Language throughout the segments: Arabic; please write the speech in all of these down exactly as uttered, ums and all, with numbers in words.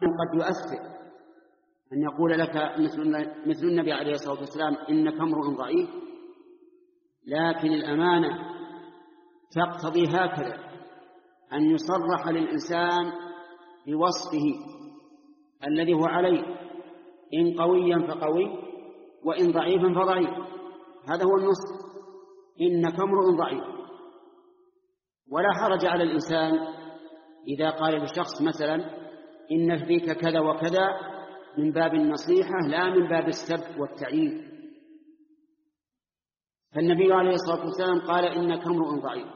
قد يؤثر أن يقول لك مثل النبي عليه الصلاة والسلام إنك امرؤ ضعيف، لكن الأمانة تقتضي هكذا أن يصرح للإنسان بوصفه الذي هو عليه، إن قويا فقوي وإن ضعيفا فضعيف. هذا هو النص، إنك امرؤ ضعيف. ولا حرج على الإنسان إذا قال للشخص مثلا إن فيك كذا وكذا من باب النصيحة لا من باب السب والتعيير. فالنبي عليه الصلاة والسلام قال إنك امرؤ ضعيف.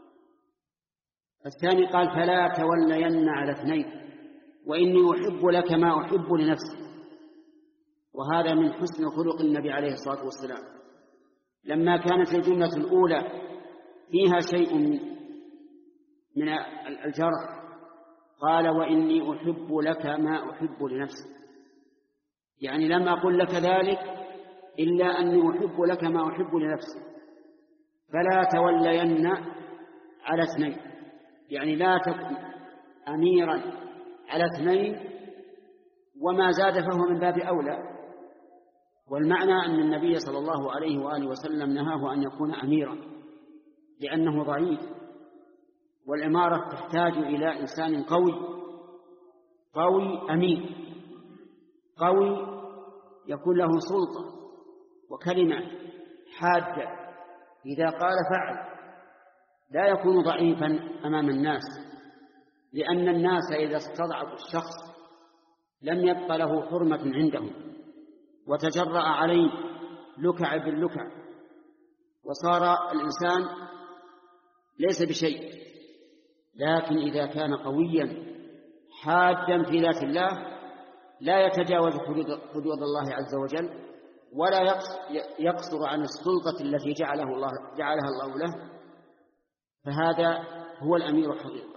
الثاني قال فلا تولين على اثنين وإني أحب لك ما أحب لنفسي. وهذا من حسن خلق النبي عليه الصلاة والسلام. لما كانت الجملة الأولى فيها شيء من الجرح قال وإني أحب لك ما أحب لنفسي، يعني لم أقل لك ذلك إلا أني أحب لك ما أحب لنفسي. فلا تولين على اثنين، يعني لا تكن أميرا على اثنين، وما زاد فهو من باب أولى. والمعنى أن النبي صلى الله عليه وآله وسلم نهاه أن يكون أميرا لأنه ضعيف، والإمارة تحتاج إلى إنسان قوي قوي أمين، قوي يكون له سلطة وكلمة حادة، إذا قال فعل، لا يكون ضعيفا أمام الناس، لأن الناس إذا استضعفوا الشخص لم يبق له حرمة عندهم، وتجرأ عليه لكع باللكع، وصار الإنسان ليس بشيء. لكن إذا كان قويا حادا في ذات الله لا يتجاوز حدود الله عز وجل، ولا يقصر عن السلطة التي جعله الله جعلها الله له، فهذا هو الأمير حقيقة.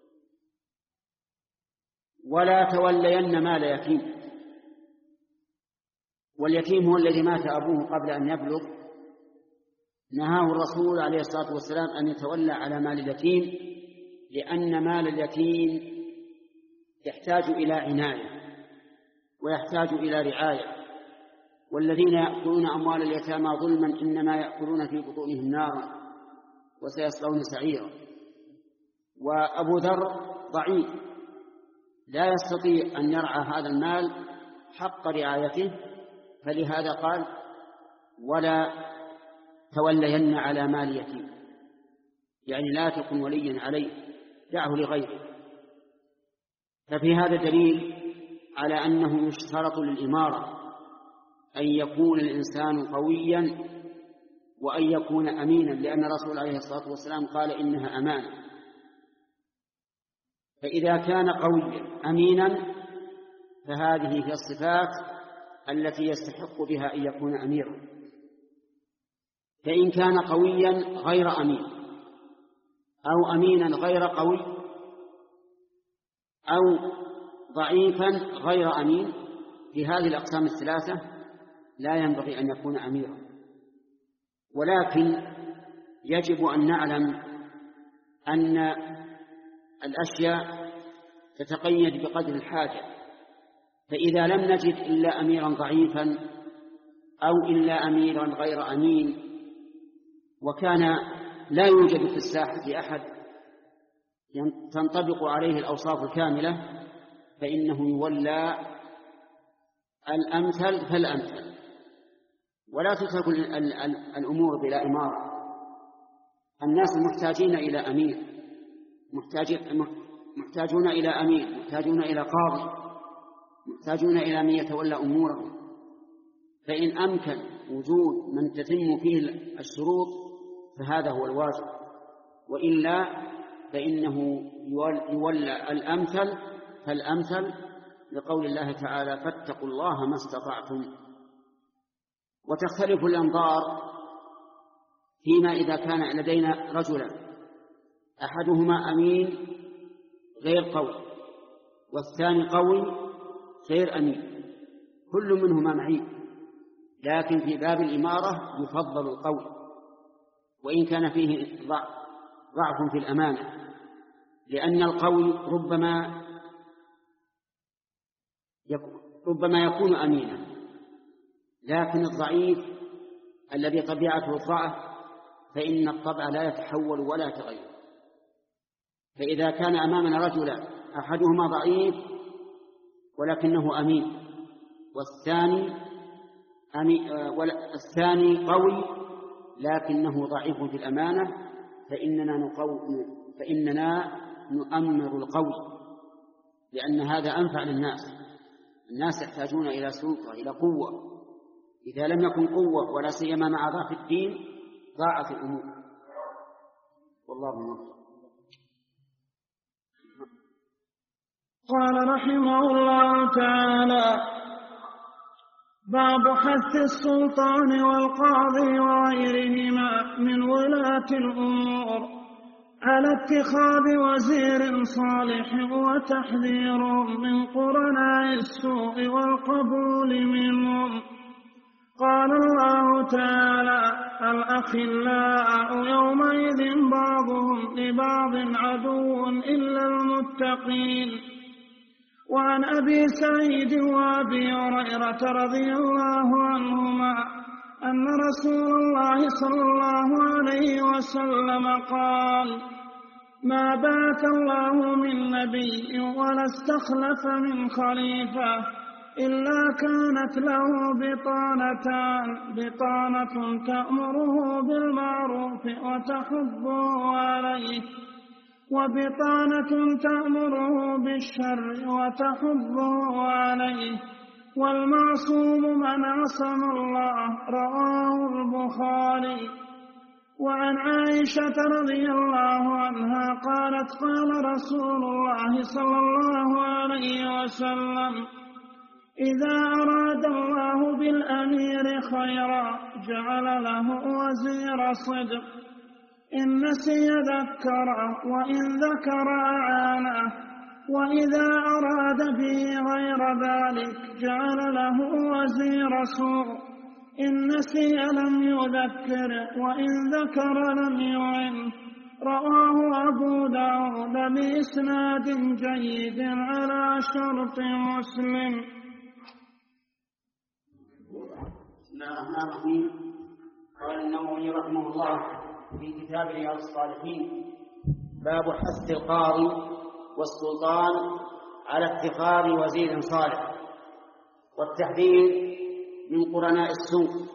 ولا تولين مال يتيم، واليتيم هو الذي مات أبوه قبل أن يبلغ، نهاه الرسول عليه الصلاة والسلام أن يتولى على مال اليتيم، لأن مال اليتيم يحتاج إلى عناية ويحتاج إلى رعاية، والذين يأكلون أموال اليتامى ظلما إنما يأكلون في بطونهم نارا وسيصلون سعيرا. وأبو ذر ضعيف لا يستطيع أن يرعى هذا المال حق رعايته، فلهذا قال ولا تولين على مال يتيم، يعني لا تكن وليا عليه، دعه لغيره. ففي هذا دليل على أنه يشترط للإمارة أن يكون الإنسان قويا وأن يكون أمينا، لأن الرسول عليه الصلاة والسلام قال إنها أمانة. فإذا كان قويا أمينا فهذه هي الصفات التي يستحق بها أن يكون أميرا. فإن كان قويا غير أمين أو أمينا غير قوي أو ضعيفا غير أمين، في هذه الأقسام الثلاثة لا ينبغي أن يكون أميرا. ولكن يجب أن نعلم أن الأشياء تتقيد بقدر الحاجة، فإذا لم نجد إلا أميرا ضعيفا أو إلا أميرا غير أمين، وكان لا يوجد في الساحة أحد تنطبق عليه الأوصاف الكاملة، فإنه يولى الأمثل فالأمثل، ولا تترك الأمور بلا إمارة. الناس محتاجين إلى أمير، محتاجون إلى أمير، محتاجون إلى قاضي، محتاجون إلى من يتولى أمورهم. فإن أمكن وجود من تتم فيه الشروط فهذا هو الواجب، وإلا فإنه يولى الأمثل فالأمثل، لقول الله تعالى فاتقوا الله ما استطعتم. وتختلف الأنظار فيما إذا كان لدينا رجلا أحدهما أمين غير قوي والثاني قوي غير أمين، كل منهما معيب، لكن في باب الإمارة يفضل القوي وإن كان فيه ضعف في الأمانة، لأن القوي ربما ربما يكون أمينا، لكن الضعيف الذي طبيعته الضعف فإن الطبع لا يتحول ولا يتغير. فإذا كان أمامنا رجلا أحدهما ضعيف ولكنه أمين، والثاني أمين الثاني قوي لكنه ضعيف في الأمانة، فإننا نقو فإننا نؤمر القوي، لأن هذا أنفع للناس. الناس يحتاجون إلى سلطة، إلى قوة. إذا لم يكن قوة ولا سيما مع ضعف الدين ضاعت الأمور. والله موفق. قال رحمه الله تعالى: باب حث السلطان والقاضي وغيرهما من ولاة الأمور على اتخاذ وزير صالح وتحذير من قرناء السوء والقبول منهم. قال الله تعالى: الأخلاء يومئذ بعضهم لبعض عدو إلا المتقين. وعن أبي سعيد وأبي هريرة رضي الله عنهما أن رسول الله صلى الله عليه وسلم قال: ما بعث الله من نبي ولا استخلف من خليفة إلا كانت له بطانتان: بطانة تأمره بالمعروف وتحضه عليه، وبطانة تأمره بالشر وتحضه عليه. والمعصوم من عصم الله. رواه البخاري. وعن عائشة رضي الله عنها قالت: قال رسول الله صلى الله عليه وسلم: إذا أراد الله بالأمير خيرا جعل له وزير صدق، إن نسي ذكره وإن ذكر أعانه، وإذا أراد به غير ذلك جعل له وزير سوء، إن نسي لم يذكر وإن ذكر لم يعن. رواه أبو داود بإسناد جيد على شرط مسلم. بسم الله الرحمن الرحيم. قال النووي رحمه الله في كتاب رياض الصالحين: باب حث القاضي والسلطان على اتخاذ وزير صالح والتحذير من قرناء السوء.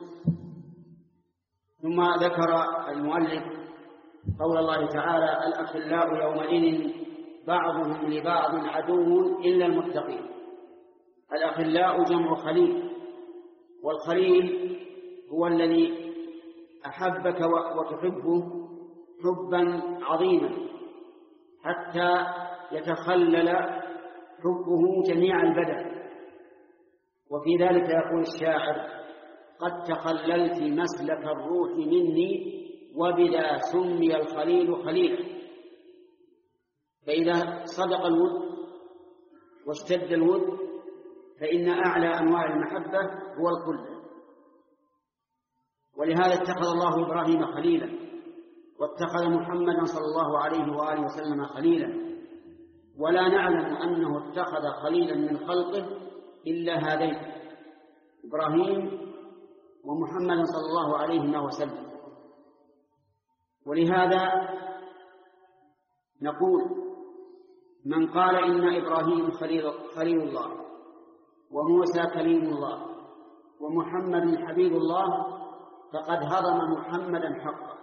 ثم ذكر المؤلف قول الله تعالى: الأخلاء يومئذ بعضهم لبعض عدو إلا المتقين. الأخلاء جمع خليل، والخليل هو الذي أحبك وتحبه حبا عظيما حتى يتخلل حبه جميع البدن. وفي ذلك يقول الشاعر: قد تخللت مسلك الروح مني وبذا سمي الخليل خليلا. فإذا صدق الود واشتد الود فإن أعلى أنواع المحبة هو الخلة. ولهذا اتخذ الله إبراهيم خليلا، واتخذ محمدا صلى الله عليه وآله وسلم خليلا، ولا نعلم أنه اتخذ خليلا من خلقه إلا هذين: إبراهيم ومحمد صلى الله عليه وسلم. ولهذا نقول: من قال إن إبراهيم خليل, خليل الله، وموسى كليم الله، ومحمد حبيب الله، فقد هضم محمدا حقا.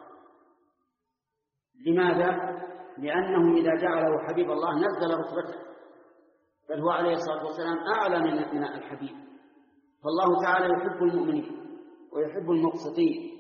لماذا؟ لأنه إذا جعله حبيب الله نزل رتبته، بل هو عليه الصلاة والسلام أعلى من الحبيب. فالله تعالى يحب المؤمنين ويحب المقسطين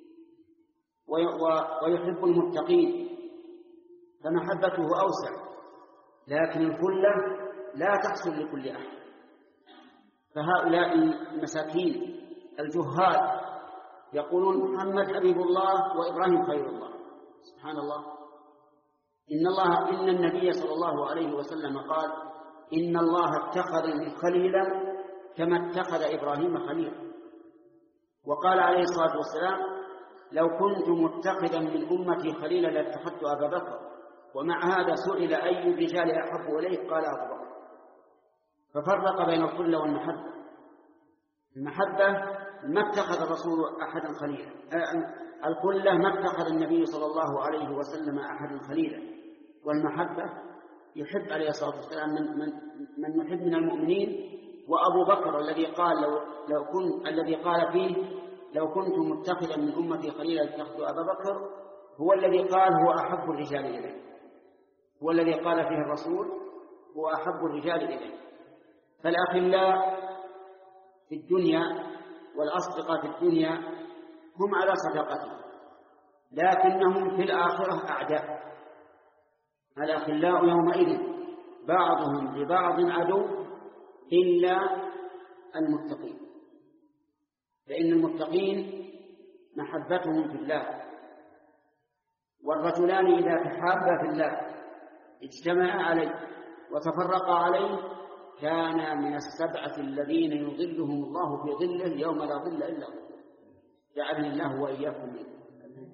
ويحب المتقين، فمحبته أوسع، لكن الخلة لا تحصل لكل أحد. فهؤلاء المساكين الجهال يقولون محمد حبيب الله وإبراهيم خير الله. سبحان الله. إن الله إن النبي صلى الله عليه وسلم قال: إن الله اتخذني خليلا كما اتخذ إبراهيم خليلا. وقال عليه الصلاة والسلام: لو كنت متخذا من أمتي خليلا لاتخذت أبا بكر. ومع هذا سئل: أي الرجال أحب إليه؟ قال: أبو بكر. ففرق بين الخلة والمحبة. المحبة ما اتخذ الرسول أحدا خليلا، الخلة ما اتخذ النبي صلى الله عليه وسلم أحدا خليلا، والمحبة يحب عليه الصلاة والسلام من, من, من يحب من المؤمنين. وأبو بكر الذي قال لو, لو كنت الذي قال فيه لو كنت متخذا من أمتي خليلا اتخذت أبا بكر، هو الذي قال هو أحب الرجال إليه، هو الذي قال فيه الرسول هو أحب الرجال إليه. فالأخلاء في الدنيا والأصدقاء في الدنيا هم على صداقته، لكنهم في الآخرة أعداء. الأخلاء يومئذ بعضهم لبعض عدو إلا المتقين، فإن المتقين محبتهم في الله. والرجلان إذا تحابا في الله اجتمعا عليه وتفرقا عليه كان من السبعة الذين يظلهم الله في ظله يوم لا ظل إلا ظله، جعلني الله وإياكم منه.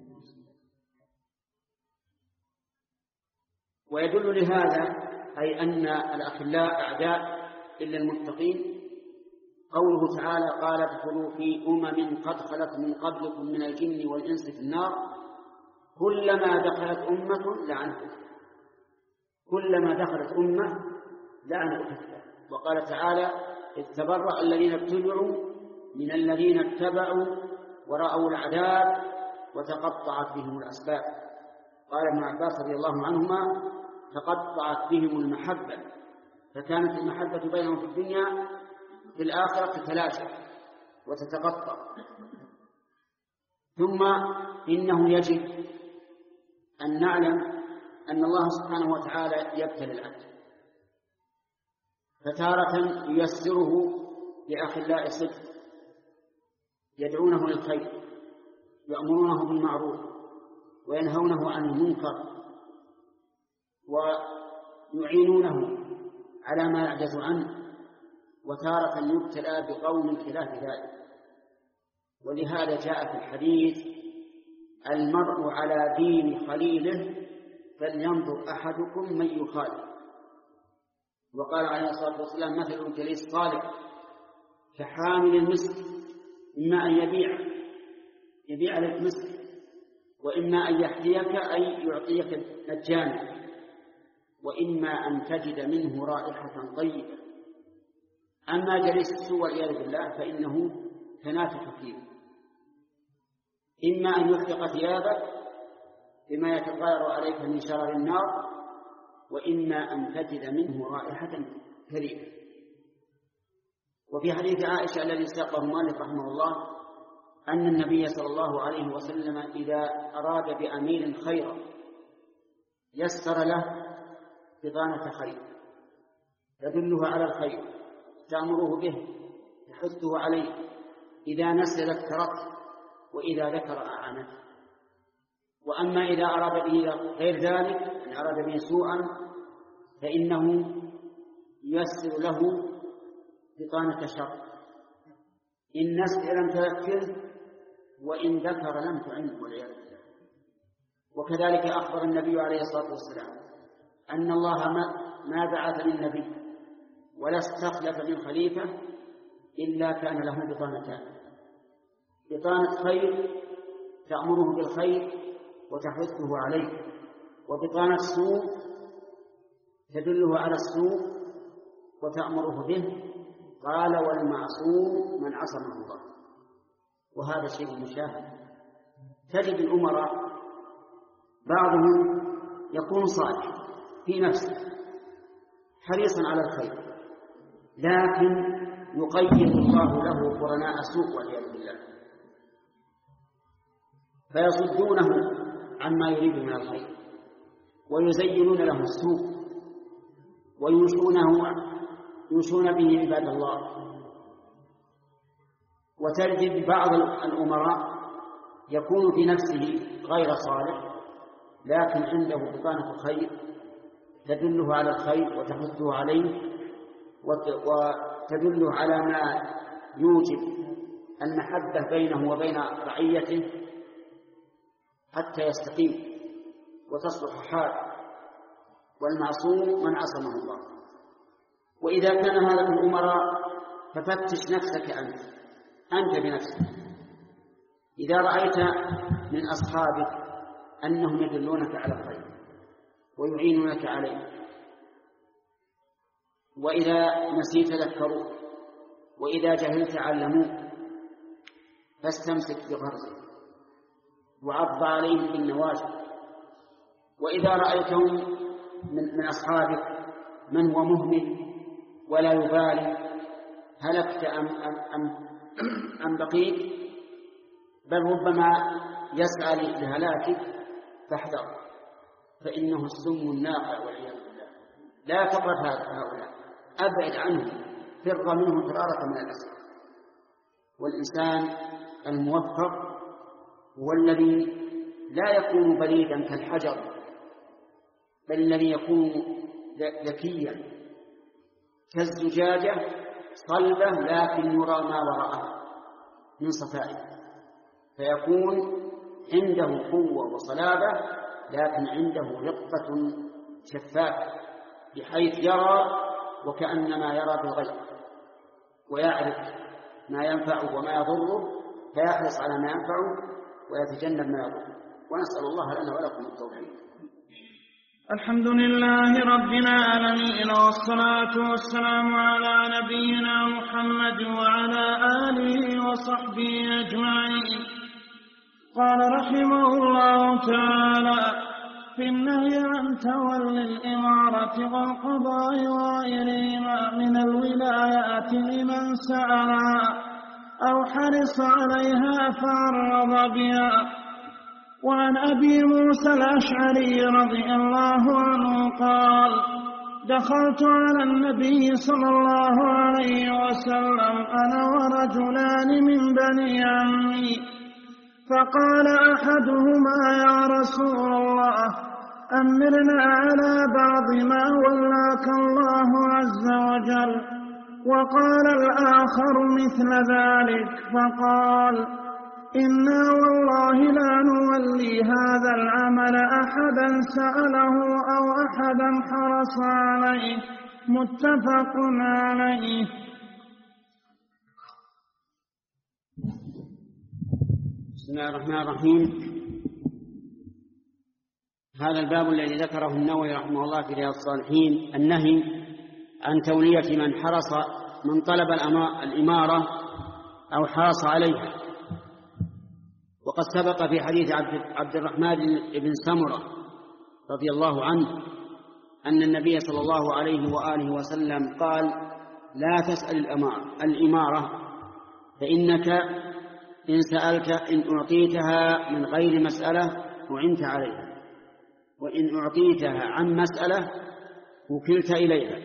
ويدل لهذا أي أن الأخلاء أعداء إلا المتقين قوله تعالى قال ادخلوا في أمم قد خلت من قبلكم من الجن والإنس في النار كلما دخلت أمة لعنت أختها، كلما دخلت أمة لعنت أختها. وقال تعالى إذ تبرأ الذين اتبعوا من الذين اتبعوا ورأوا العذاب وتقطعت بهم الأسباب. قال ابن عباس رضي الله عنهما تقطعت بهم المحبة، فكانت المحبة بينهم في الدنيا في الآخرة تتلاشى وتتقطع. ثم إنه يجب أن نعلم أن الله سبحانه وتعالى يبتلي العبد، فتارة ييسره لأخلاء صدق يدعونه للخير يأمرونه بالمعروف وينهونه عن المنكر ويعينونه على ما يعجز عنه، وتارة يبتلى بقوم خلاف ذلك. ولهذا جاء في الحديث المرء على دين خليله فلينظر أحدكم من يخالف. وقال عليه الصلاة والسلام مثل الجليس الصالح كحامل المسك، إما أن يبيع يبيع لك مسك، وإما أن يحذيك أي يعطيك مجانا، وإما أن تجد منه رائحة طيبة. أما جليس السوء والعياذ بالله فإنه تنافق فيه، إما أن يحرق ثيابك بما يتطاير عليك من شرر النار، وإما أن تجد منه رائحة كريهة. وفي حديث عائشة الذي ساقه مالك رحمه الله أن النبي صلى الله عليه وسلم إذا أراد بأمير خيرا يسر له بطانة خير تدله على الخير تأمره به تحثه عليه، إذا نسي ذكرته وإذا ذكر أعانته. وأما إذا أراد به غير ذلك أن أراد به سوءا فإنه ييسر له بطانة شر، إن نسي لم تذكره وإن ذكر لم تعن والعياذ بالله. وكذلك أخبر النبي عليه الصلاة والسلام أن الله ما بعث من نبي ولا استخلف من خليفة إلا كان له بطانتان: بطانة خير تأمره بالخير وتحثه عليه، وبطانة سوء تدله على السوء وتأمره به. قال والمعصوم من عصمه الله. وهذا شيء مشاهد. تجد الأمراء بعضهم يكون صالح في نفسه حريصا على الخير، لكن يقيد الله له قرناء سوء والعياذ بالله فيصدونه عما يريد من الخير ويزينون له السوء ويوشونه يوشون به عباد الله. وتجد بعض الأمراء يكون في نفسه غير صالح لكن عنده بطانة خير تدله على الخير وتحثه عليه وتدله على ما يوجب المحبة بينه وبين رعيته حتى يستقيم وتصلح حاله. والمعصوم من عصمه الله. وإذا كان هذا في الأمراء ففتش نفسك أنت أنت بنفسك. إذا رأيت من أصحابك أنهم يدلونك على الخير ويعينونك عليه، وإذا نسيت ذكروك، وإذا جهلت علموك، فاستمسك بغرزك وعض عليهم بالنواجذ. وإذا رأيتهم من, من أصحابك من هو مهمل ولا يبالي هلكت أم, أم, أم, أم بقيت، بل ربما يسعى لهلاكك، فاحذر، فإنه السم الناقع والعياذ بالله. لا تقرب هؤلاء، أبعد عنهم، فر منهم فرارك من الأسد. والإنسان الموفق هو الذي لا يكون بليدا كالحجر، بل الذي يكون ذكيا كالزجاجة صلبة لكن يرى ما وراءها من صفائه، فيكون عنده قوة وصلابة لكن عنده رقة شفافة بحيث يرى وكأنما يرى بالغيب، ويعرف ما ينفعه وما يضره، فيحرص على ما ينفعه ويتجنب ما يضره. ونسأل الله لنا ولكم التوفيق. الحمد لله رب العالمين، والصلاة والسلام على نبينا محمد وعلى آله وصحبه أجمعين. قال رحمه الله تعالى: في النهي عن تولي الإمارة والقضاء وغيرهما من الولايات لمن سألها أو حرص عليها فعرض بها. وعن أبي موسى الأشعري رضي الله عنه قال: دخلت على النبي صلى الله عليه وسلم أنا ورجلان من بني عمي، فقال أحدهما: يا رسول الله، أمرنا على بعض ما ولاك الله عز وجل. وقال الآخر مثل ذلك، فقال: إنا والله لا نولي هذا العمل أحدا سأله أو أحدا حرص عليه. متفق عليه. بسم الله الرحمن الرحيم. هذا الباب الذي ذكره النووي رحمه الله في رياض الصالحين، النهي عن تولية من حرص من طلب الإمارة أو حرص عليها. وقد سبق في حديث عبد الرحمن بن سمرة رضي الله عنه أن النبي صلى الله عليه وآله وسلم قال: لا تسأل الإمارة، فإنك إن سألت إن أعطيتها من غير مسألة أعنت عليها، وإن أعطيتها عن مسألة وكلت إليها.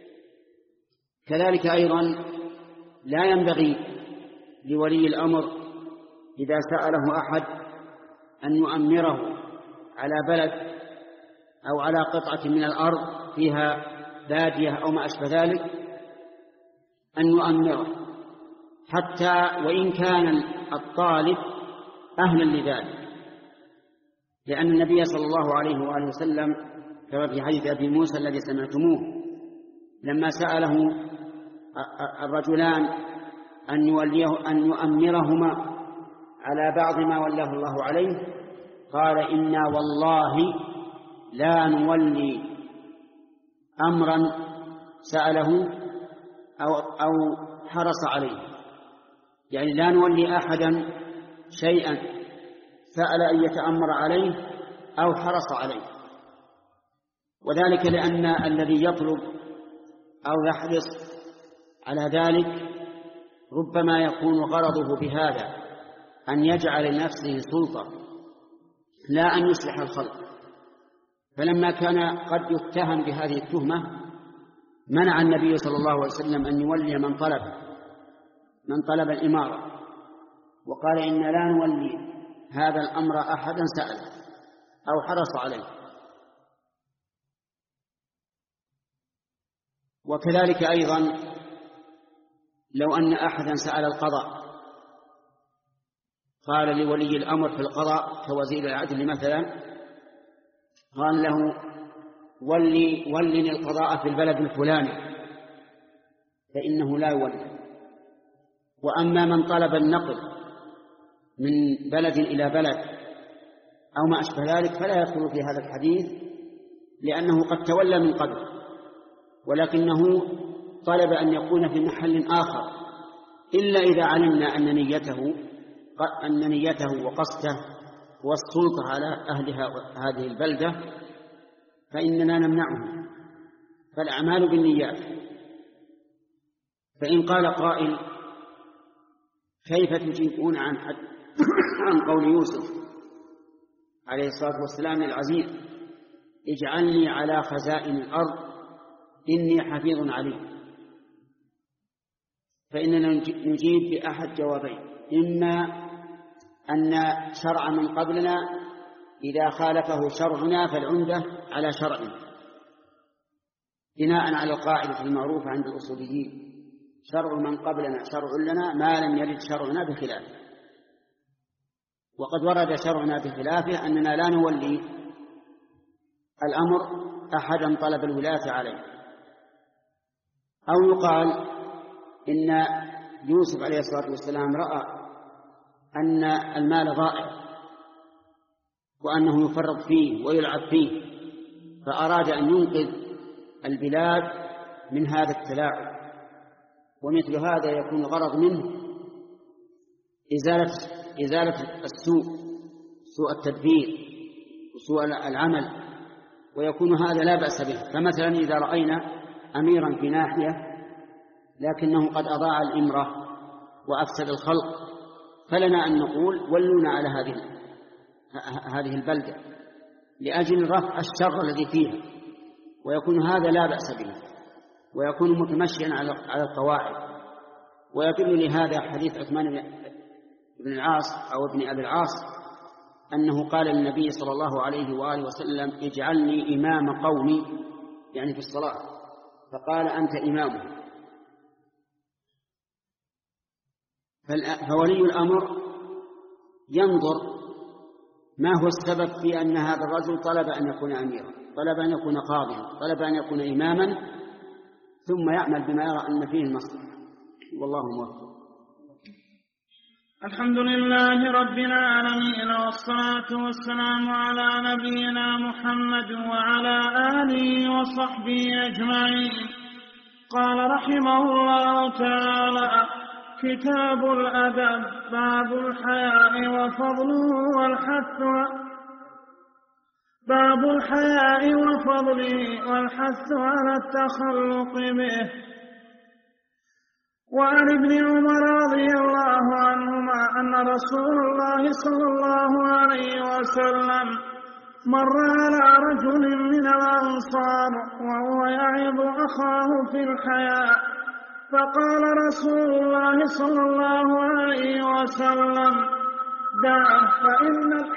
كذلك أيضا لا ينبغي لولي الأمر إذا سأله أحد أن يؤمره على بلد أو على قطعة من الأرض فيها بادية أو ما أشبه ذلك أن يؤمره، حتى وإن كان الطالب أهلا لذلك، لأن النبي صلى الله عليه وآله وسلم كما في حديث أبي موسى الذي سمعتموه لما سأله الرجلان أن يوليه أن يؤمرهما على بعض ما ولاه الله عليه، قال: إنا والله لا نولي أمرا سأله أو, أو حرص عليه، يعني لا نولي أحدا شيئا سأل أن يتأمر عليه أو حرص عليه. وذلك لأن الذي يطلب أو يحرص على ذلك ربما يكون غرضه بهذا أن يجعل لنفسه سلطة لا أن يصلح الخلق، فلما كان قد يتهم بهذه التهمة منع النبي صلى الله عليه وسلم أن يولي من طلب من طلب الإمارة، وقال: إن لا نولي هذا الأمر أحدا سأل أو حرص عليه. وكذلك أيضا لو أن أحدا سأل القضاء، قال لولي الأمر في القضاء كوزير العدل مثلا، قال له: ولي ولني القضاء في البلد الفلاني، فإنه لا يولى. وأما من طلب النقل من بلد إلى بلد أو ما أشبه ذلك فلا يدخل في هذا الحديث، لأنه قد تولى من قبل، ولكنه طلب أن يكون في محل آخر، إلا إذا علمنا أن نيته أن نيته وقصده هو السلطة على أهل هذه البلدة فإننا نمنعه، فالأعمال بالنيات. فإن قال قائل: كيف تجيبون عن حد عن قول يوسف عليه الصلاة والسلام العزيز: اجعلني على خزائن الأرض إني حفيظ عليم؟ فإننا نجيب بأحد جوابين: إما أن شرع من قبلنا إذا خالفه شرعنا فالعمدة على شرعنا، بناء على القاعدة المعروفة عند الأصوليين: شرع من قبلنا شرع لنا ما لم يرد شرعنا بخلافه. وقد ورد شرعنا بخلافه أننا لا نولي الأمر أحدا طلب الولاية عليه. أو يقال إن يوسف عليه الصلاة والسلام رأى أن المال ضائع وأنه يفرط فيه ويلعب فيه، فأراد أن ينقذ البلاد من هذا التلاعب. ومثل هذا يكون الغرض منه إزالة, إزالة السوء، سوء التدبير وسوء العمل، ويكون هذا لا بأس به. فمثلا إذا رأينا أميرا في ناحية لكنه قد أضاع الإمرة وأفسد الخلق، فلنا أن نقول: ولونا على هذه هذه البلدة لأجل رفع الشر الذي فيها، ويكون هذا لا بأس به، ويكون متمشيا على القواعد. ويدل لهذا حديث عثمان بن العاص أو ابن أبي العاص أنه قال للنبي صلى الله عليه وآله وسلم: اجعلني إمام قومي، يعني في الصلاة، فقال: أنت إمامه. فولي الأمر ينظر ما هو السبب في أن هذا الرجل طلب أن يكون أميرا، طلب أن يكون قاضيا، طلب أن يكون إماما، ثم يعمل بما يرى أن فيه المصلحة. والله موفق. الحمد لله رب العالمين، والصلاة والسلام على نبينا محمد وعلى آله وصحبه أجمعين. قال رحمه الله تعالى: كتاب الأدب، باب الحياء وفضله والحث باب الحياء وفضله والحث على التخلق به. وعن ابن عمر رضي الله عنهما أن رسول الله صلى الله عليه وسلم مر على رجل من الأنصار وهو يعظ أخاه في الحياء، فقال رسول الله صلى الله عليه وسلم: دعه فإن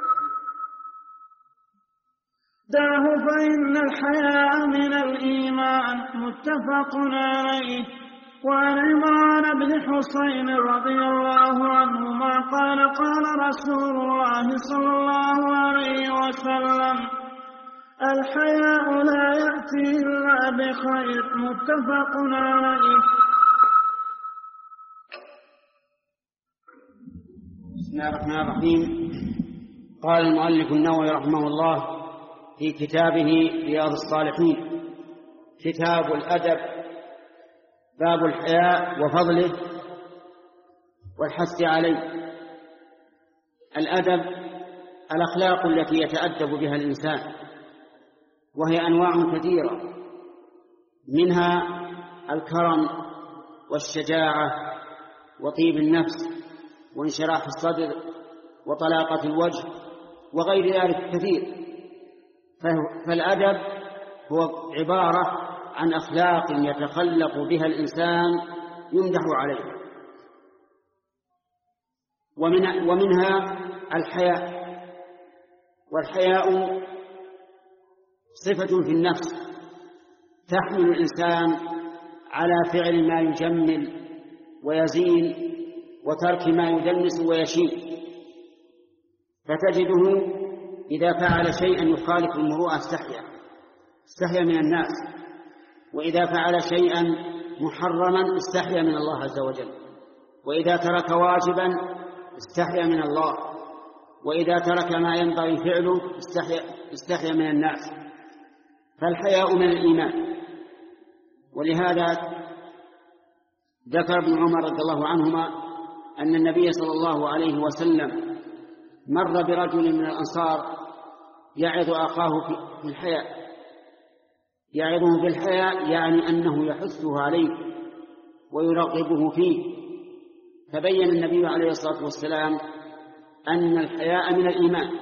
دعه فإن الحياء من الإيمان. متفق عليه. وعن عمران بن حسين رضي الله عنهما قال: قال رسول الله صلى الله عليه وسلم: الحياء لا يأتي إلا بخير. متفق عليه. بسم الله الرحمن الرحيم. قال المؤلف النووي رحمه الله في كتابه رياض الصالحين: كتاب الأدب، باب الحياء وفضله والحث عليه. الأدب الأخلاق التي يتأدب بها الإنسان، وهي أنواع كثيرة، منها الكرم والشجاعة وطيب النفس وانشراح الصدر وطلاقة الوجه وغير ذلك كثير. فالأدب هو عبارة عن أخلاق يتخلق بها الإنسان يمدح عليها، ومن ومنها الحياء. والحياء صفة في النفس تحمل الإنسان على فعل ما يجمل ويزين وترك ما يدنس ويشين، فتجده إذا فعل شيئا يخالف المروءة استحيا استحيا من الناس، وإذا فعل شيئا محرما استحيا من الله عز وجل، وإذا ترك واجبا استحيا من الله، وإذا ترك ما ينبغي فعله استحيا, استحيا من الناس. فالحياء من الإيمان. ولهذا ذكر ابن عمر رضي الله عنهما أن النبي صلى الله عليه وسلم مر برجل من الأنصار يعظ أخاه في الحياء، يعظه بالحياء يعني أنه يحثه عليه ويرغبه فيه، فبين النبي عليه الصلاة والسلام أن الحياء من الإيمان.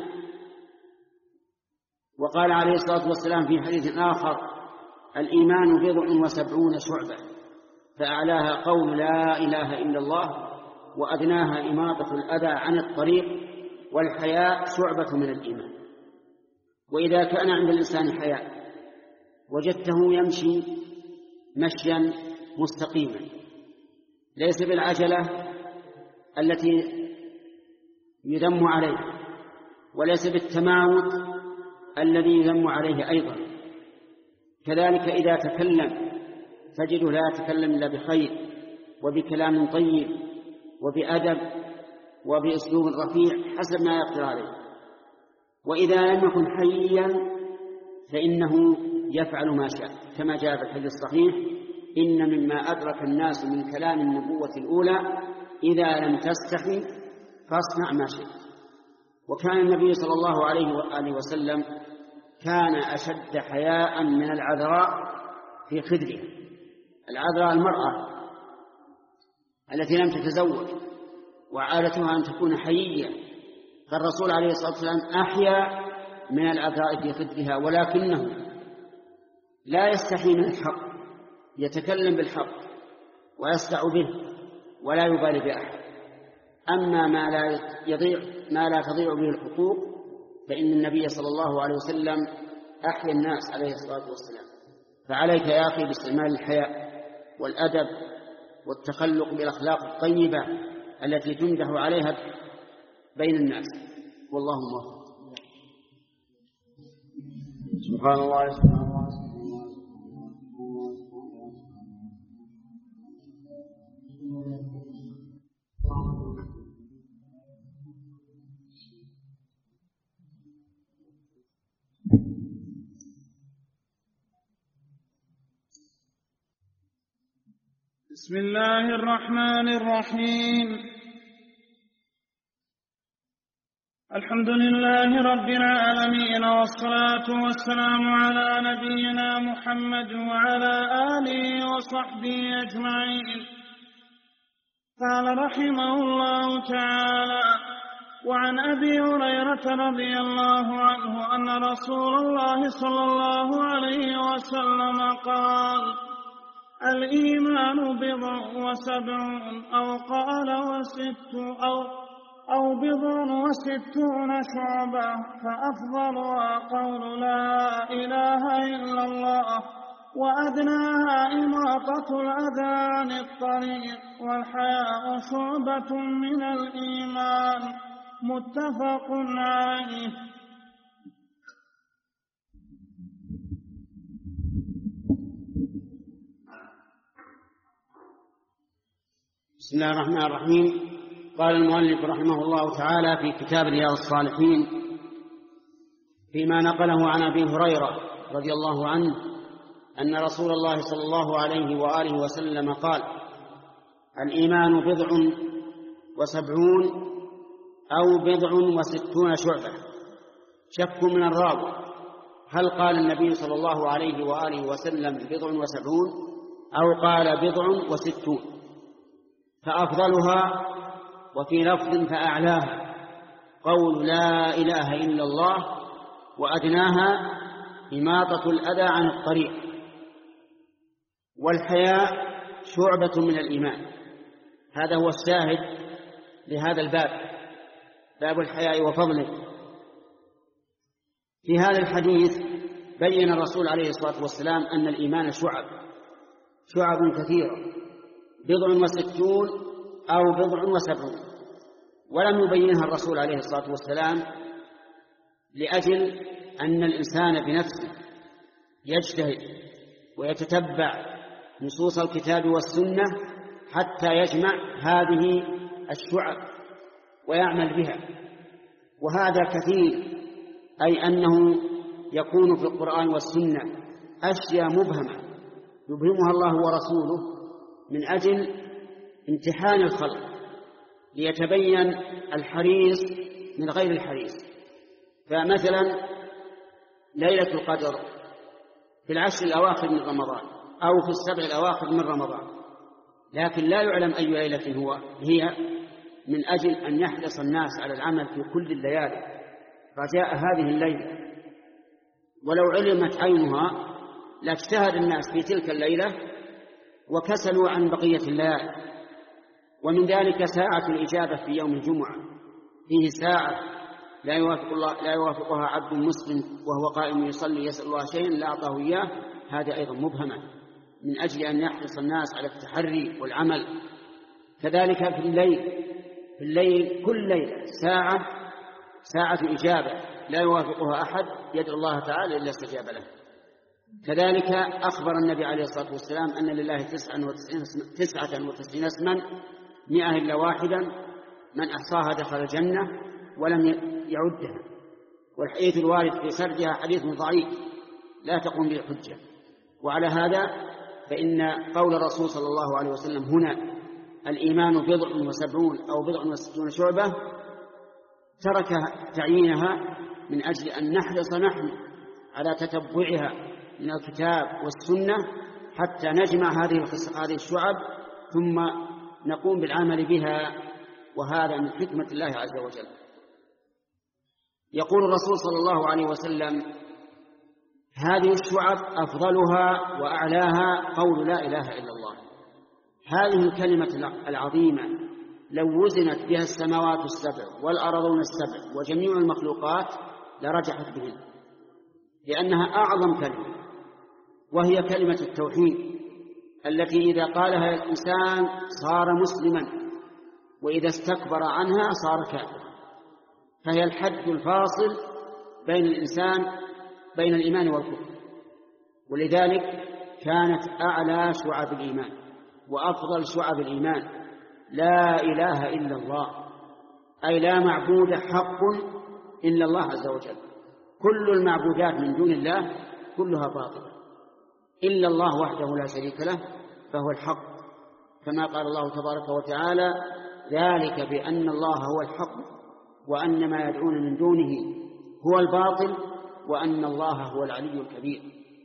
وقال عليه الصلاة والسلام في حديث آخر: الإيمان بضع وسبعون شعبة، فأعلاها قول لا إله إلا الله، وأدناها إماطة الأذى عن الطريق، والحياء شعبة من الإيمان. وإذا كان عند الإنسان حياء وجدته يمشي مشيا مستقيما، ليس بالعجلة التي يذم عليه، وليس بالتماوت الذي يذم عليه أيضا. كذلك إذا تكلم تجده لا يتكلم إلا بخير وبكلام طيب وبأدب وبأسلوب رفيع حسب ما يقدر عليه. وإذا لم يكن حيا فإنه يفعل ما شاء، كما جاء في الحديث الصحيح: إن مما أدرك الناس من كلام النبوة الأولى إذا لم تستحي فاصنع ما شئت. وكان النبي صلى الله عليه وآله وسلم كان أشد حياء من العذراء في خدرها. العذراء المرأة التي لم تتزوج وعادتها أن تكون حيية، فالرسول عليه الصلاة والسلام أحيا من العذراء في خدرها، ولكنه لا يستحي من الحق، يتكلم بالحق ويصدع به ولا يبالي بأحد. أما ما لا يضيع ما لا تضيع به الحقوق فإن النبي صلى الله عليه وسلم أحيا الناس عليه الصلاة والسلام. فعليك يا أخي باستعمال الحياء والأدب والتخلق بالأخلاق الطيبة التي تمدح عليها بين الناس. والله موفق. سبحان الله. سبحان الله. بسم الله الرحمن الرحيم. الحمد لله رب العالمين، والصلاة والسلام على نبينا محمد وعلى آله وصحبه أجمعين. قال رحمه الله تعالى: وعن أبي هريرة رضي الله عنه أن رسول الله صلى الله عليه وسلم قال: الإيمان بضع وسبعون، أو قال وست أو, أو بضع وستون شعبة، فأفضلها قول لا إله إلا الله، وأدناها إماطة الأذى عن الطريق، والحياء شعبة من الإيمان. متفق عليه. بسم الله الرحمن الرحيم. قال المؤلف رحمه الله تعالى في كتاب رياض الصالحين فيما نقله عن أبي هريرة رضي الله عنه أن رسول الله صلى الله عليه وآله وسلم قال: الإيمان بضع وسبعون أو بضع وستون شعبة. شك من الراوي هل قال النبي صلى الله عليه وآله وسلم بضع وسبعون أو قال بضع وستون، فأفضلها وفي لفظ فأعلاها قول لا إله إلا الله، وأدناها إماطة الأذى عن الطريق، والحياء شعبة من الإيمان. هذا هو الشاهد لهذا الباب، باب الحياء وفضله. في هذا الحديث بين الرسول عليه الصلاة والسلام أن الإيمان شعب شعب كثيرة، بضع وستون أو بضع وسبعون، ولم يبينها الرسول عليه الصلاة والسلام لأجل أن الإنسان بنفسه يجتهد ويتتبع نصوص الكتاب والسنة حتى يجمع هذه الشعب ويعمل بها. وهذا كثير، أي أنه يكون في القرآن والسنة أشياء مبهمة يبهمها الله ورسوله من أجل امتحان الخلق، ليتبين الحريص من غير الحريص. فمثلا ليلة القدر في العشر الأواخر من رمضان أو في السبع الأواخر من رمضان، لكن لا يعلم أي ليلة هو هي، من أجل أن يحرص الناس على العمل في كل الليالي رجاء هذه الليلة. ولو علمت عينها لاجتهد الناس في تلك الليلة وكسلوا عن بقية الليالي. ومن ذلك ساعة الإجابة في يوم الجمعة، فيه ساعة لا يوافق الله لا يوافقها عبد مسلم وهو قائم يصلي يسأل الله شيئا لا أعطاه إياه، هذا أيضا مبهمة من أجل أن يحرص الناس على التحري والعمل. كذلك في الليل في الليل كل ليلة ساعة ساعة إجابة لا يوافقها أحد يدعو الله تعالى إلا استجاب له. كذلك أخبر النبي عليه الصلاة والسلام أن لله تسعة وتسعين اسما مئة إلا واحدا من أحصاها دخل الجنة ولم يعدها. والحديث الوارد في سردها حديث ضعيف لا تقوم به حجة. وعلى هذا فإن قول الرسول صلى الله عليه وسلم هنا الإيمان بضع وسبعون أو بضع وستون شعبة ترك تعيينها من أجل أن نحرص نحن على تتبعها من الكتاب والسنة حتى نجمع هذه هذه الشعب ثم نقوم بالعمل بها، وهذا من حكمة الله عز وجل. يقول الرسول صلى الله عليه وسلم هذه الشعب أفضلها وأعلاها قول لا إله إلا الله. هذه الكلمة العظيمة لو وزنت بها السماوات السبع والأرضون السبع وجميع المخلوقات لرجحت بهن، لأنها أعظم كلمة، وهي كلمة التوحيد التي إذا قالها الإنسان صار مسلما، وإذا استكبر عنها صار كافرا. فهي الحد الفاصل بين الإنسان بين الإيمان والكفر، ولذلك كانت أعلى شعب الإيمان وأفضل شعب الإيمان لا إله إلا الله، أي لا معبود حق إلا الله عز وجل. كل المعبودات من دون الله كلها باطلة إلا الله وحده لا شريك له فهو الحق، كما قال الله تبارك وتعالى ذلك بأن الله هو الحق وأن ما يدعون من دونه هو الباطل وأن الله هو العلي الكبير.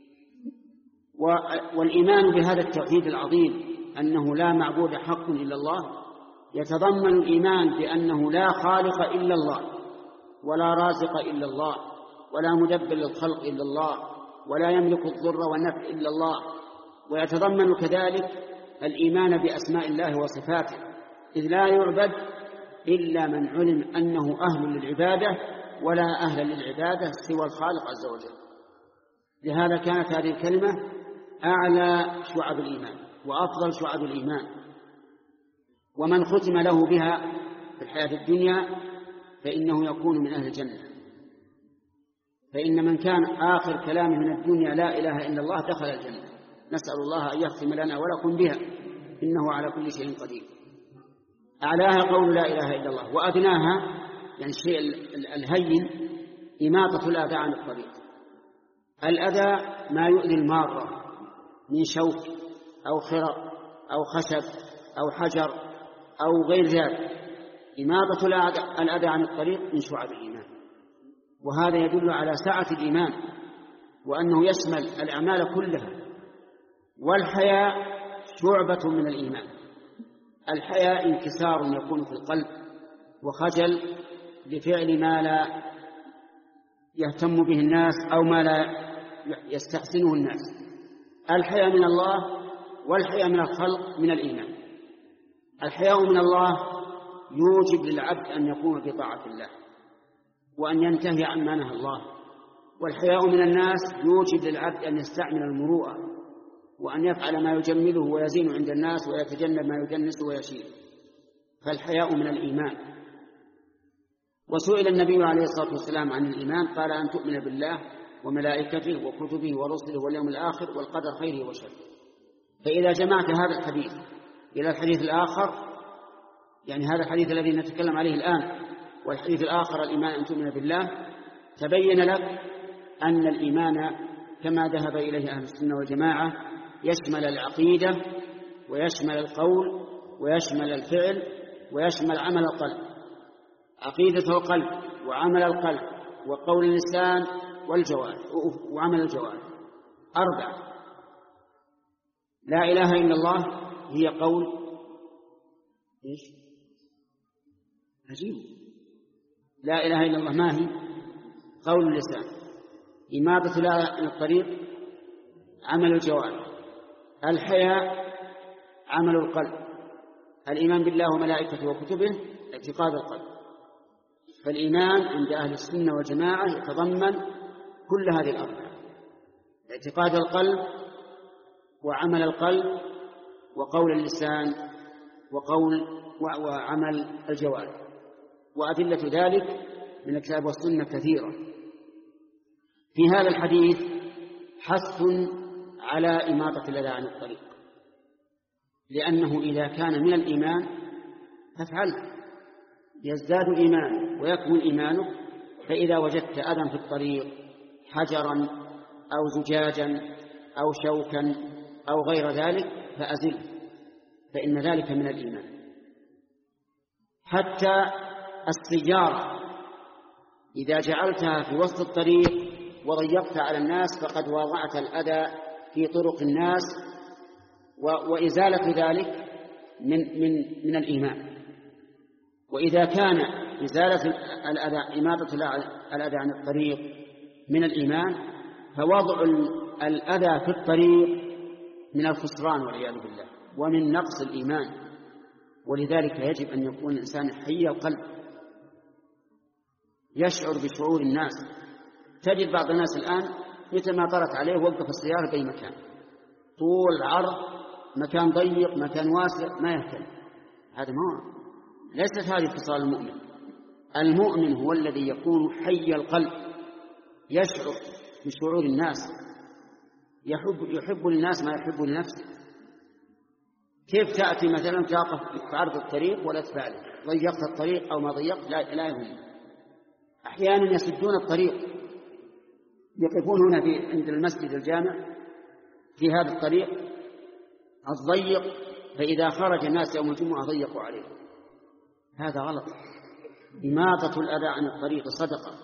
والإيمان بهذا التوحيد العظيم أنه لا معبود حق إلا الله يتضمن الإيمان بأنه لا خالق إلا الله ولا رازق إلا الله ولا مدبر للخلق إلا الله ولا يملك الضر والنفع إلا الله. ويتضمن كذلك الإيمان بأسماء الله وصفاته، إذ لا يعبد إلا من علم أنه أهل للعبادة ولا أهل للعبادة سوى الخالق عز وجل. لهذا كانت هذه الكلمة أعلى شعب الإيمان وأفضل شعب الإيمان، ومن ختم له بها في الحياة الدنيا فإنه يكون من أهل الجنة. فإن من كان آخر كلامه من الدنيا لا إله إلا الله دخل الجنة. نسأل الله أن يختم لنا ولكم بها إنه على كل شيء قدير. أعلاها قول لا إله إلا الله، وأدناها يعني الشيء الهين إماطة الأذى عن الطريق. الأذى ما يؤذي المارة من شوك أو خرق أو خشب أو حجر أو غير ذلك. إماطة الأذى عن الطريق من شعب الإيمان، وهذا يدل على سعة الإيمان وأنه يشمل الأعمال كلها. والحياء شعبة من الإيمان. الحياء انكسار يكون في القلب وخجل لفعل ما لا يهتم به الناس أو ما لا يستحسنه الناس. الحياء من الله والحياء من الخلق من الإيمان. الحياء من الله يوجب للعبد أن يقوم بطاعة الله وأن ينتهي عما نهى الله، والحياء من الناس يوجب للعبد أن يستعمل المروءة وأن يفعل ما يجمله ويزين عند الناس ويتجنب ما يدنس ويشير. فالحياء من الإيمان. وسئل النبي عليه الصلاة والسلام عن الإيمان قال أن تؤمن بالله وملائكته وكتبه ورسله واليوم الآخر والقدر خيره وشره. فإذا جمعت هذا الحديث إلى الحديث الآخر، يعني هذا الحديث الذي نتكلم عليه الآن والحديث الآخر الإيمان أن تؤمن بالله، تبين لك أن الإيمان كما ذهب إليه أهل السنة والجماعة يشمل العقيدة ويشمل القول ويشمل الفعل ويشمل عمل القلب. عقيدة القلب وعمل القلب وقول اللسان والجوارح وعمل الجوارح أربعة. لا إله إلا الله هي قول إيش؟ عجيب. لا إله إلا الله ما هي؟ قول اللسان، إماطة الأذى عن الطريق عمل الجوارح، الحياء عمل القلب، الإيمان بالله وملائكته وكتبه اعتقاد القلب. فالإيمان عند أهل السنة والجماعة يتضمن كل هذه الأربعة: اعتقاد القلب وعمل القلب وقول اللسان وقول وعمل الجوارح. وأدلة ذلك من الكتاب والسنة كثيرة. في هذا الحديث حث على إماطة الأذى عن الطريق، لأنه إذا كان من الإيمان فافعله يزداد إيمانه ويكمل إيمانه. فإذا وجدت أذى في الطريق حجرا أو زجاجا أو شوكا أو غير ذلك فأزله، فإن ذلك من الإيمان. حتى السيارة إذا جعلتها في وسط الطريق وضيقتها على الناس فقد وضعت الأذى في طرق الناس، وإزالة ذلك من, من, من الإيمان. وإذا كان إزالة الأذى إماطة الأذى عن الطريق من الإيمان، فوضع الأذى في الطريق من الخسران والعياذ بالله ومن نقص الإيمان. ولذلك يجب أن يكون الإنسان حي القلب يشعر بشعور الناس. تجد بعض الناس الآن متى ما طرت عليه وقف السيارة بأي مكان، طول عرض، مكان ضيق مكان واسع، ما يهتم. هذا ما ليست هذه خصال المؤمن. المؤمن هو الذي يكون حي القلب يشعر بشعور الناس، يحب, يحب للناس ما يحب لنفسه. كيف تأتي مثلا تقف في عرض الطريق ولا تفعل، ضيقت الطريق أو ما ضيقت لا, لا يهم. أحيانا يسدون الطريق، يقفون هنا في عند المسجد الجامع في هذا الطريق الضيق، فإذا خرج الناس يوم الجمعة ضيقوا عليه. هذا غلط. إماطة الأذى عن الطريق صدقة.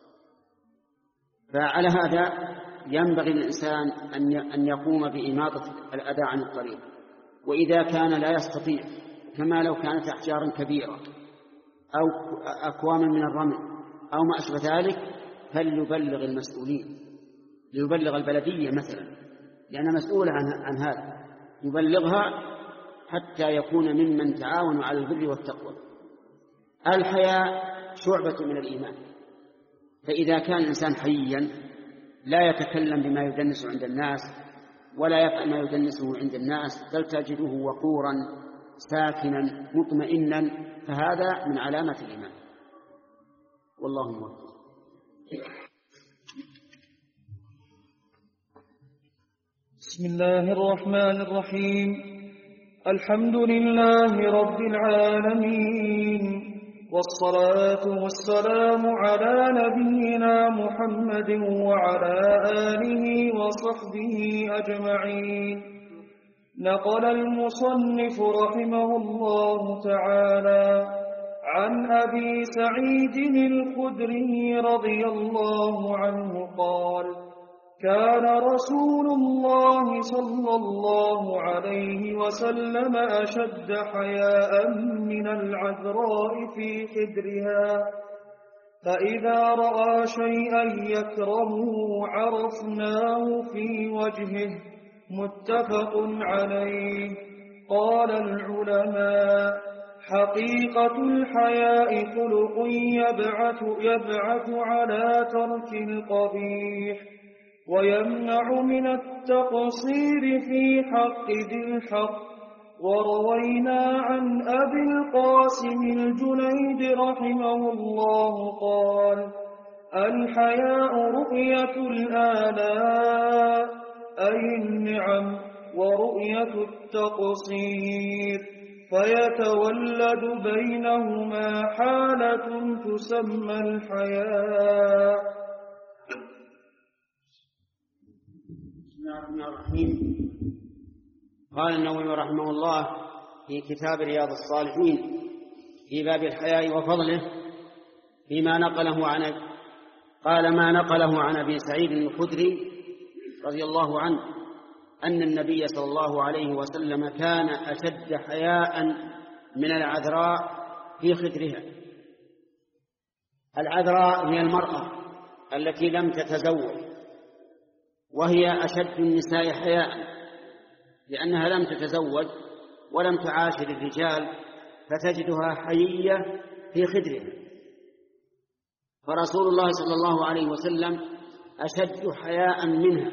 فعلى هذا ينبغي للإنسان أن يقوم بإماطة الأذى عن الطريق. وإذا كان لا يستطيع، كما لو كانت أحجار كبيرة أو أكوام من الرمل أو ما أشبه ذلك، فليبلغ المسؤولين، ليبلغ البلدية مثلا لأنها مسؤولة عن, عن هذا، يبلغها حتى يكون ممن تعاونوا على البر والتقوى. الحياء شعبة من الإيمان. فإذا كان الإنسان حيا لا يتكلم بما يدنس عند الناس ولا يفعل ما يدنسه عند الناس، بل تجده وقورا ساكنا مطمئنا، فهذا من علامة الإيمان. والله موفق. بسم الله الرحمن الرحيم. الحمد لله رب العالمين، والصلاة والسلام على نبينا محمد وعلى آله وصحبه أجمعين. نقل المصنف رحمه الله تعالى عن أبي سعيد الخدري رضي الله عنه قال: كان رسول الله صلى الله عليه وسلم أشد حياء من العذراء في خدرها، فإذا رأى شيئا يكرهه عرفناه في وجهه. متفق عليه. قال العلماء: حقيقة الحياء خلق يبعث, يبعث على ترك القبيح ويمنع من التقصير في حق ذي الحق. وروينا عن أبي القاسم الجنيد رحمه الله قال: الحياء رؤية الآلاء أي النعم ورؤية التقصير، فيتولد بينهما حالة تسمى الحياء. بسم الله الرحمن الرحيم. قال النووي رحمه الله في كتاب رياض الصالحين في باب الحياء وفضله فيما نقله عن قال ما نقله عن أبي سعيد الخدري رضي الله عنه أن النبي صلى الله عليه وسلم كان أشد حياء من العذراء في خدرها. العذراء هي المرأة التي لم تتزوج، وهي أشد النساء حياء لأنها لم تتزوج ولم تعاشر الرجال، فتجدها حيية في خدرها. فرسول الله صلى الله عليه وسلم أشد حياء منها،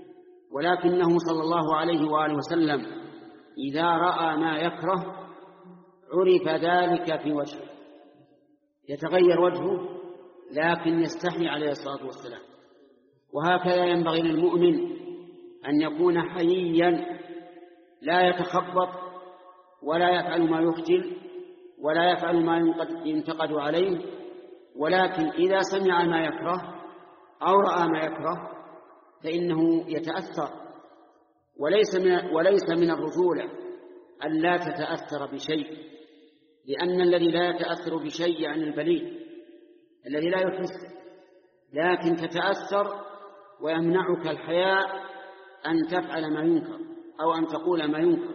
ولكنه صلى الله عليه وآله وسلم إذا رأى ما يكره عرف ذلك في وجهه، يتغير وجهه لكن يستحي عليه الصلاة والسلام. وهكذا ينبغي للمؤمن أن يكون حييا، لا يتخبط ولا يفعل ما يخجل ولا يفعل ما ينتقد عليه، ولكن إذا سمع ما يكره أو رأى ما يكره فإنه يتأثر. وليس من, وليس من الرجولة أن لا تتأثر بشيء، لأن الذي لا يتأثر بشيء يعني البليد الذي لا يحس، لكن تتأثر ويمنعك الحياء أن تفعل ما ينكر أو أن تقول ما ينكر.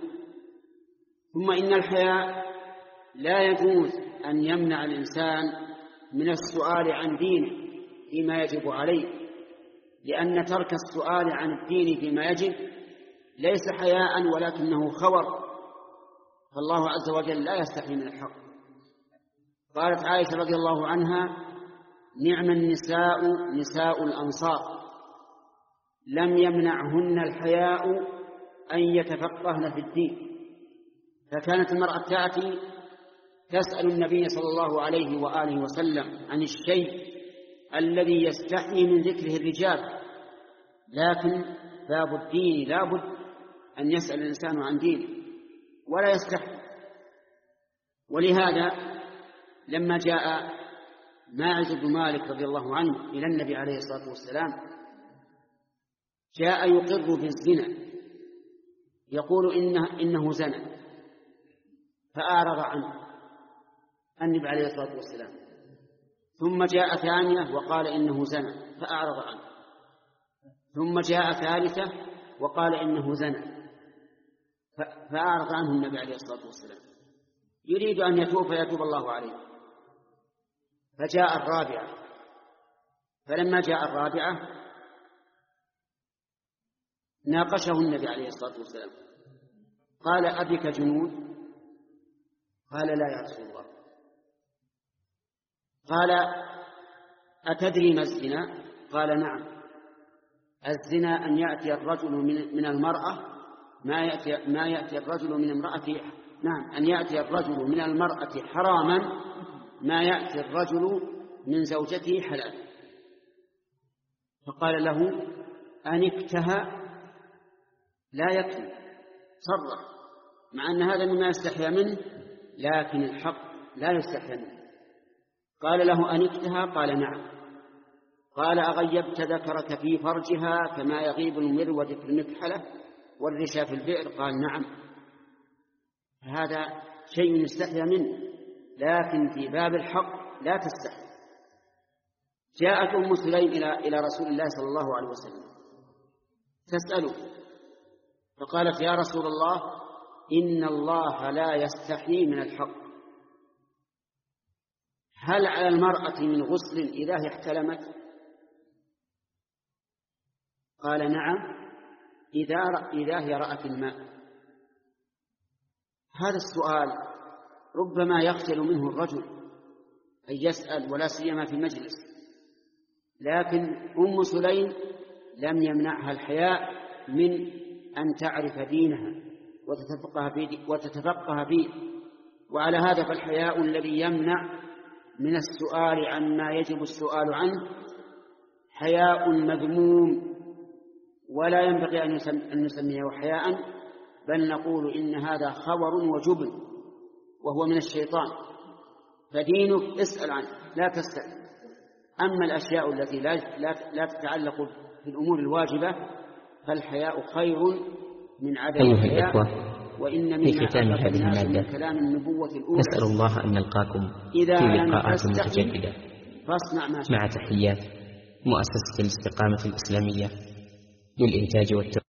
ثم إن الحياء لا يجوز أن يمنع الإنسان من السؤال عن دينه فيما يجب عليه، لأن ترك السؤال عن الدين فيما يجب ليس حياء ولكنه خور، فالله عز وجل لا يستحي من الحق. قالت عائشة رضي الله عنها: نعم النساء نساء الأنصار لم يمنعهن الحياء أن يتفقهن في الدين. فكانت المرأة تأتي تسأل النبي صلى الله عليه وآله وسلم عن الشيء الذي يستحي من ذكره الرجال، لكن باب الدين لا بد أن يسأل الإنسان عن دينه ولا يستحي. ولهذا لما جاء ماعز بن مالك رضي الله عنه إلى النبي عليه الصلاة والسلام جاء يقر بالزنا، يقول إنه, إنه زنى، فأعرض عنه النبي عليه الصلاة والسلام. ثم جاء ثانية وقال إنه زنى فأعرض عنه. ثم جاء ثالثة وقال إنه زنى فأعرض عنه النبي عليه الصلاة والسلام، يريد أن يتوب فيتوب الله عليه. فجاء الرابعة، فلما جاء الرابعة ناقشه النبي عليه الصلاة والسلام، قال: أبك جنود؟ قال: لا يا رسول الله. قال: أتدري ما الزنا؟ قال: نعم، الزنا أن يأتي الرجل من المرأة ما يأتي, ما يأتي الرجل من امرأة نعم أن يأتي الرجل من المرأة حراما ما يأتي الرجل من زوجته حلال. فقال له: أنكتها؟ لا يكفي، صرح، مع أن هذا مما يستحيا منه، لكن الحق لا يستحيا منه. قال له: أنكتها؟ قال: نعم. قال: أغيبت ذكرك في فرجها كما يغيب المرود في المكحلة والرشا في البئر؟ قال: نعم. هذا شيء يستحيا منه، لكن في باب الحق لا تستحي. جاءت أم سليم إلى إلى رسول الله صلى الله عليه وسلم تسأله، فقالت: يا رسول الله، إن الله لا يستحي من الحق، هل على المرأة من غسل إذا هي احتلمت؟ قال: نعم، إذا إذا هي رأت الماء. هذا السؤال ربما يخجل منه الرجل أن يسأل، ولا سيما في المجلس، لكن أم سليم لم يمنعها الحياء من أن تعرف دينها وتتفقه فيه, وتتفقه فيه. وعلى هذا فالحياء الذي يمنع من السؤال عما يجب السؤال عنه حياء مذموم ولا ينبغي أن نسميه حياء، بل نقول إن هذا خبر وجبن وهو من الشيطان، فدينك اسأل عنه لا تسأل. أما الأشياء التي لا, لا, لا تتعلق بالأمور الواجبة فالحياء خير من عدم أيها الحياء. الإخوة، وإن في ختام هذه المادة كلام النبوة الأولى نسأل الله أن نلقاكم إذا في لقاءات متجددة، فاصنع ما مع تحيات مؤسسة الاستقامة الإسلامية للإنتاج والتوزيع.